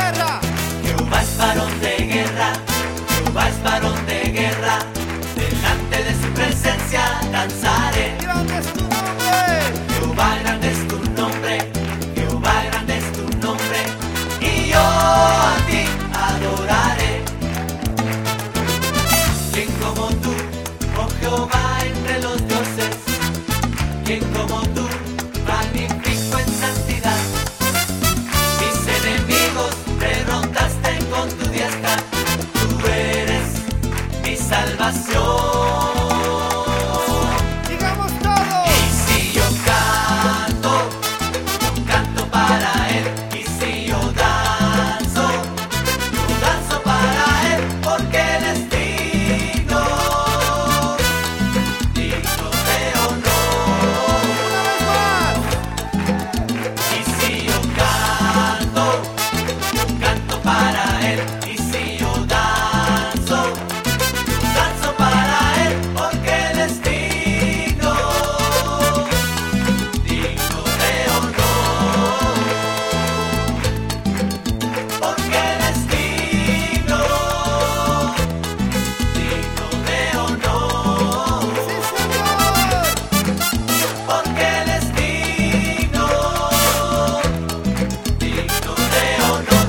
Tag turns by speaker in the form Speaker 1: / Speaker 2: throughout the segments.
Speaker 1: guerra.
Speaker 2: Jehová es varón de guerra, Jehová es varón de guerra. Delante de su presencia danzaré.
Speaker 1: Grande es tu nombre.
Speaker 2: Jehová grande es tu nombre, Jehová grande es tu nombre. Y yo a ti adoraré. ¿Quién como tú, oh Jehová, entre los dioses? ¿Quién como tú, magnífico en santidad? Mis enemigos derrotaste con tu diestra. Tú eres mi salvación.
Speaker 1: Digamos todo.
Speaker 2: Y si yo canto para Él. Y si yo danzo para Él, porque Él es digno, digno de honor.
Speaker 1: Una vez más.
Speaker 2: Y si yo canto para Él. Y si yo danzo para Él, porque Él es digno, digno de honor. Porque Él es digno, digno de honor.
Speaker 1: Sí, Señor.
Speaker 2: Porque Él es digno, digno de honor.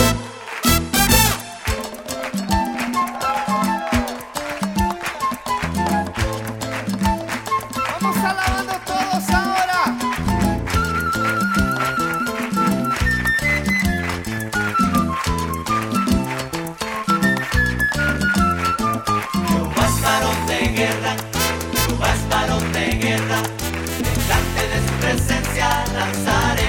Speaker 1: Vamos alabando todos ahora.
Speaker 2: Jehová es varón de guerra, Jehová es varón de guerra. Delante de su presencia danzaré.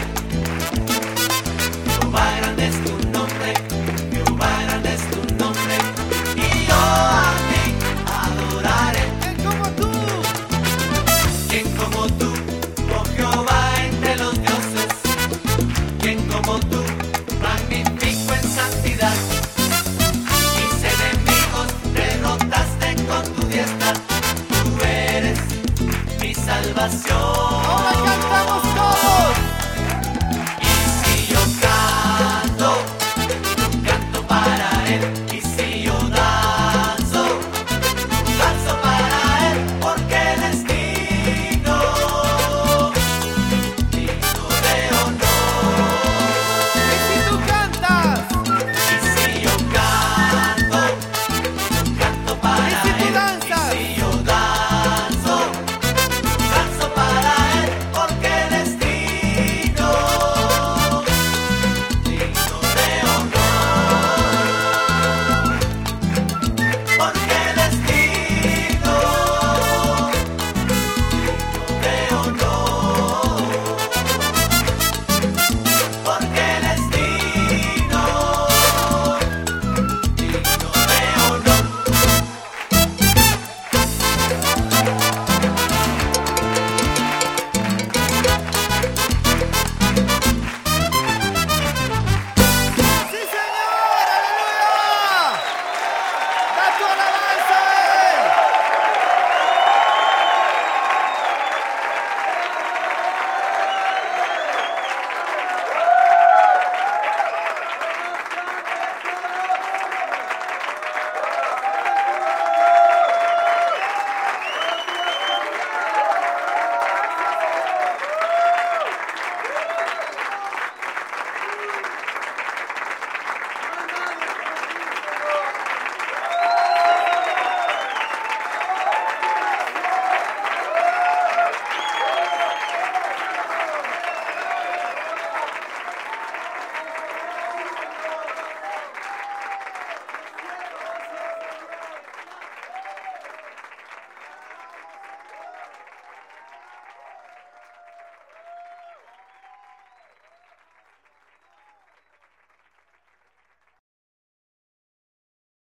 Speaker 2: Jehová grande es tu nombre, Jehová grande es tu nombre. Y yo a ti adoraré.
Speaker 1: ¿Quién como tú?
Speaker 2: ¿Quién como tú, oh Jehová, entre los dioses? ¿Quién como tú, magnífico en santidad? Mis enemigos derrotaste con tu diestra. Tú eres mi salvación.